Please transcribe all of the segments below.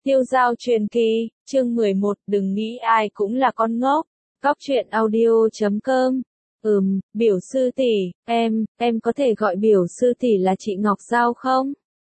Tiêu Dao truyền kỳ, chương 11, đừng nghĩ ai cũng là con ngốc. Góc truyện audio.com. Biểu sư tỷ, em có thể gọi biểu sư tỷ là chị Ngọc Giao không?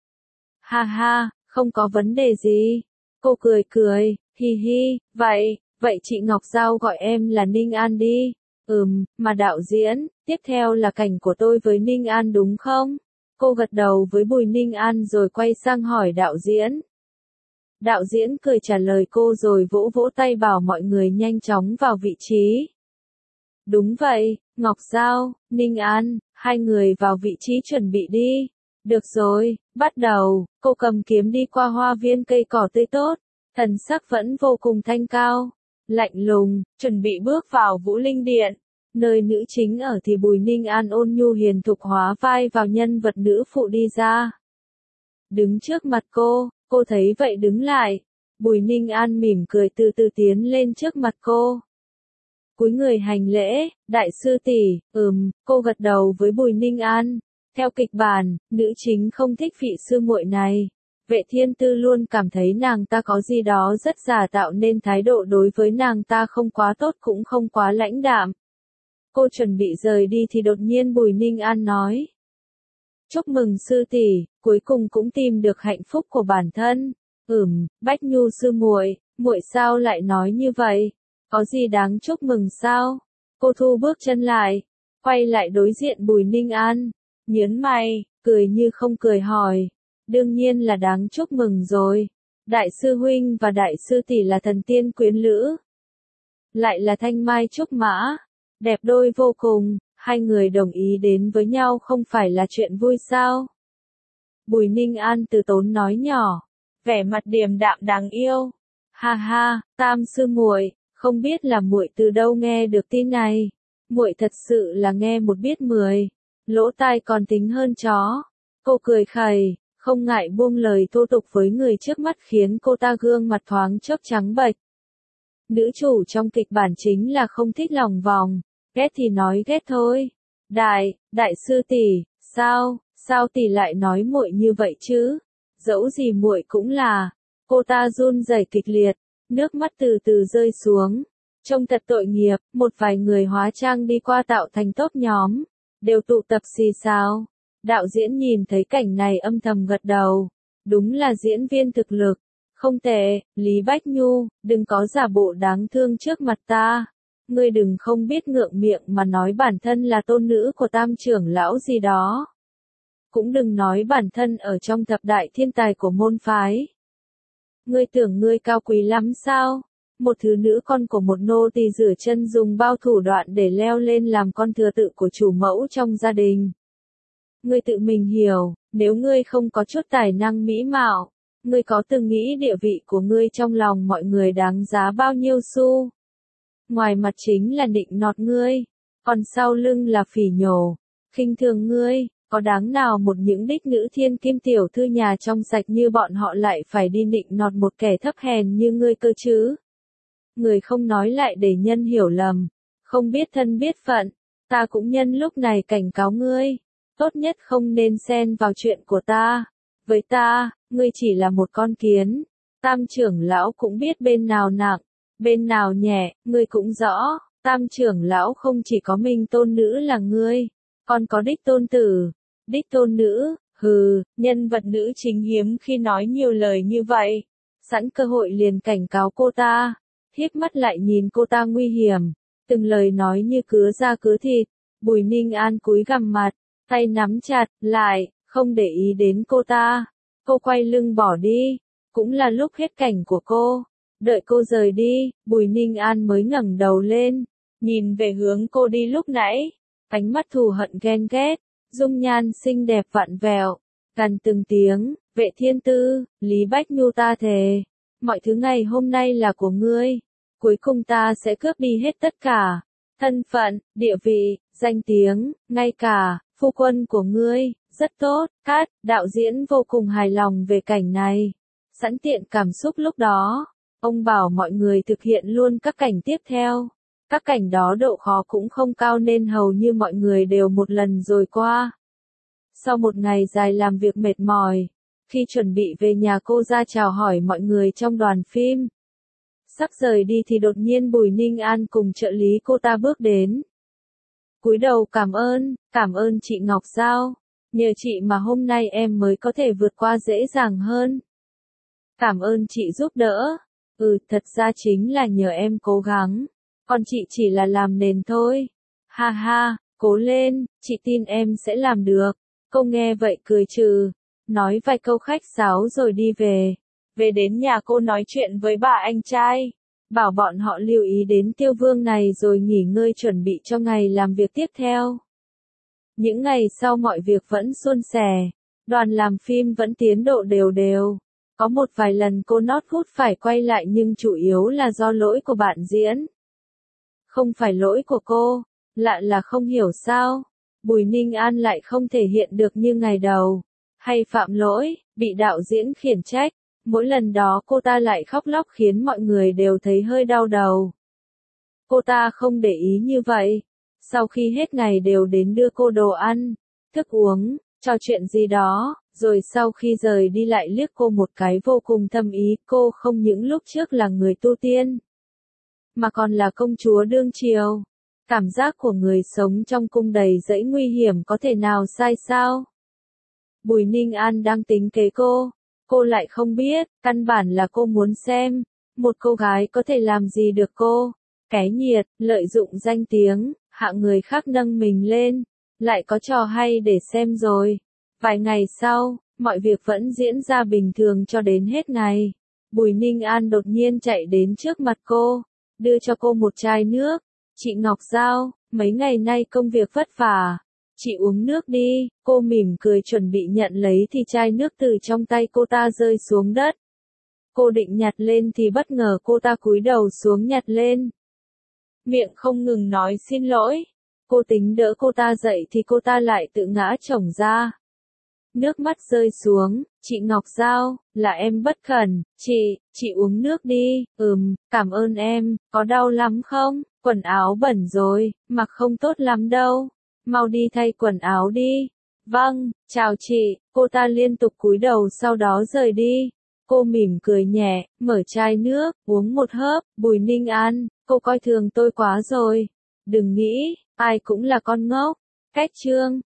Ha ha, không có vấn đề gì. Cô cười cười, hi hi, vậy chị Ngọc Giao gọi em là Ninh An đi. Mà đạo diễn, tiếp theo là cảnh của tôi với Ninh An đúng không? Cô gật đầu với Bùi Ninh An rồi quay sang hỏi đạo diễn. Đạo diễn cười trả lời cô rồi vỗ vỗ tay bảo mọi người nhanh chóng vào vị trí. Đúng vậy, Ngọc Giao, Ninh An, hai người vào vị trí chuẩn bị đi. Được rồi, bắt đầu, cô cầm kiếm đi qua hoa viên cây cỏ tươi tốt, thần sắc vẫn vô cùng thanh cao, lạnh lùng, chuẩn bị bước vào Vũ Linh Điện. Nơi nữ chính ở thì Bùi Ninh An ôn nhu hiền thục hóa vai vào nhân vật nữ phụ đi ra. Đứng trước mặt cô thấy vậy đứng lại. Bùi Ninh An mỉm cười từ từ tiến lên trước mặt cô. Cúi người hành lễ, đại sư tỷ, cô gật đầu với Bùi Ninh An. Theo kịch bản, nữ chính không thích vị sư muội này. Vệ Thiên Tư luôn cảm thấy nàng ta có gì đó rất giả tạo nên thái độ đối với nàng ta không quá tốt cũng không quá lãnh đạm. Cô chuẩn bị rời đi thì đột nhiên Bùi Ninh An nói. Chúc mừng sư tỷ, cuối cùng cũng tìm được hạnh phúc của bản thân. Bách Nhu sư muội sao lại nói như vậy? Có gì đáng chúc mừng sao? Cô thu bước chân lại, quay lại đối diện Bùi Ninh An, nhớn mày, cười như không cười hỏi. Đương nhiên là đáng chúc mừng rồi. Đại sư huynh và đại sư tỷ là thần tiên quyến lữ. Lại là thanh mai trúc mã. Đẹp đôi vô cùng, hai người đồng ý đến với nhau không phải là chuyện vui sao? Bùi Ninh An từ tốn nói nhỏ, vẻ mặt điềm đạm đáng yêu. Ha ha, Tam sư muội, không biết là muội từ đâu nghe được tin này. Muội thật sự là nghe một biết 10, lỗ tai còn tính hơn chó. Cô cười khẩy, không ngại buông lời thô tục với người trước mắt khiến cô ta gương mặt thoáng chốc trắng bệch. Nữ chủ trong kịch bản chính là không thích lòng vòng, ghét thì nói ghét thôi. Đại sư tỷ, sao tỷ lại nói muội như vậy chứ? Dẫu gì muội cũng là. Cô ta run rẩy kịch liệt, nước mắt từ từ rơi xuống. Trông thật tội nghiệp, một vài người hóa trang đi qua tạo thành top nhóm, đều tụ tập xì xào. Đạo diễn nhìn thấy cảnh này âm thầm gật đầu. Đúng là diễn viên thực lực. Không tệ, Lý Bách Nhu, đừng có giả bộ đáng thương trước mặt ta. Ngươi đừng không biết ngượng miệng mà nói bản thân là tôn nữ của Tam trưởng lão gì đó. Cũng đừng nói bản thân ở trong thập đại thiên tài của môn phái. Ngươi tưởng ngươi cao quý lắm sao? Một thứ nữ con của một nô tỳ rửa chân dùng bao thủ đoạn để leo lên làm con thừa tự của chủ mẫu trong gia đình. Ngươi tự mình hiểu, nếu ngươi không có chút tài năng mỹ mạo, ngươi có từng nghĩ địa vị của ngươi trong lòng mọi người đáng giá bao nhiêu xu? Ngoài mặt chính là nịnh nọt ngươi, còn sau lưng là phỉ nhổ, khinh thường ngươi, có đáng nào một những đích nữ thiên kim tiểu thư nhà trong sạch như bọn họ lại phải đi nịnh nọt một kẻ thấp hèn như ngươi cơ chứ? Người không nói lại để nhân hiểu lầm, không biết thân biết phận, ta cũng nhân lúc này cảnh cáo ngươi, tốt nhất không nên xen vào chuyện của ta. Với ta, ngươi chỉ là một con kiến. Tam trưởng lão cũng biết bên nào nặng, bên nào nhẹ, ngươi cũng rõ. Tam trưởng lão không chỉ có mình tôn nữ là ngươi, còn có đích tôn tử, đích tôn nữ. Nhân vật nữ chính hiếm khi nói nhiều lời như vậy. Sẵn cơ hội liền cảnh cáo cô ta, hiếp mắt lại nhìn cô ta nguy hiểm, từng lời nói như cứa da cứa thịt. Bùi Ninh An cúi gằm mặt, tay nắm chặt lại, không để ý đến cô ta. Cô quay lưng bỏ đi, cũng là lúc hết cảnh của cô. Đợi cô rời đi, Bùi Ninh An mới ngẩng đầu lên, nhìn về hướng cô đi lúc nãy, ánh mắt thù hận ghen ghét, dung nhan xinh đẹp vặn vẹo, gằn từng tiếng, Vệ Thiên Tư, Lý Bách Nhu ta thề, mọi thứ ngày hôm nay là của ngươi, cuối cùng ta sẽ cướp đi hết tất cả, thân phận, địa vị, danh tiếng, ngay cả phu quân của ngươi. Rất tốt, đạo diễn vô cùng hài lòng về cảnh này. Sẵn tiện cảm xúc lúc đó, ông bảo mọi người thực hiện luôn các cảnh tiếp theo. Các cảnh đó độ khó cũng không cao nên hầu như mọi người đều một lần rồi qua. Sau một ngày dài làm việc mệt mỏi, Khi chuẩn bị về nhà cô ra chào hỏi mọi người trong đoàn phim. Sắp rời đi thì đột nhiên Bùi Ninh An cùng trợ lý cô ta bước đến. Cúi đầu cảm ơn chị Ngọc Giao. Nhờ chị mà hôm nay em mới có thể vượt qua dễ dàng hơn. Cảm ơn chị giúp đỡ. Thật ra chính là nhờ em cố gắng. Còn chị chỉ là làm nền thôi. Ha ha, cố lên, chị tin em sẽ làm được. Cô nghe vậy cười trừ. Nói vài câu khách sáo rồi đi về. Về đến nhà cô nói chuyện với bà anh trai. Bảo bọn họ lưu ý đến Tiêu Vương này rồi nghỉ ngơi chuẩn bị cho ngày làm việc tiếp theo. Những ngày sau mọi việc vẫn suôn sẻ. Đoàn làm phim vẫn tiến độ đều đều. Có một vài lần cô Nót Hút phải quay lại nhưng chủ yếu là do lỗi của bạn diễn. Không phải lỗi của cô. Lạ là không hiểu sao. Bùi Ninh An lại không thể hiện được như ngày đầu. Hay phạm lỗi, bị đạo diễn khiển trách. Mỗi lần đó cô ta lại khóc lóc khiến mọi người đều thấy hơi đau đầu. Cô ta không để ý như vậy. Sau khi hết ngày đều đến đưa cô đồ ăn, thức uống, trò chuyện gì đó, rồi sau khi rời đi lại liếc cô một cái vô cùng thâm ý. Cô không những lúc trước là người tu tiên, mà còn là công chúa đương triều. Cảm giác của người sống trong cung đầy rẫy nguy hiểm có thể nào sai sao? Bùi Ninh An đang tính kế cô lại không biết, căn bản là cô muốn xem, một cô gái có thể làm gì được cô. Cái nhiệt, lợi dụng danh tiếng, hạ người khác nâng mình lên, lại có trò hay để xem rồi. Vài ngày sau, mọi việc vẫn diễn ra bình thường cho đến hết ngày. Bùi Ninh An đột nhiên chạy đến trước mặt cô, đưa cho cô một chai nước. Chị Ngọc Giao, mấy ngày nay công việc vất vả. Chị uống nước đi. Cô mỉm cười chuẩn bị nhận lấy thì chai nước từ trong tay cô ta rơi xuống đất. Cô định nhặt lên thì bất ngờ cô ta cúi đầu xuống nhặt lên. Miệng không ngừng nói xin lỗi. Cô tính đỡ cô ta dậy thì cô ta lại tự ngã chồng ra. Nước mắt rơi xuống. Chị Ngọc Giao, là em bất cẩn. Chị uống nước đi. Cảm ơn em. Có đau lắm không? Quần áo bẩn rồi, mặc không tốt lắm đâu. Mau đi thay quần áo đi. Vâng, chào chị. Cô ta liên tục cúi đầu sau đó rời đi. Cô mỉm cười nhẹ, mở chai nước, uống một hớp. Bùi Ninh An, cô coi thường tôi quá rồi. Đừng nghĩ, ai cũng là con ngốc. Kết chương.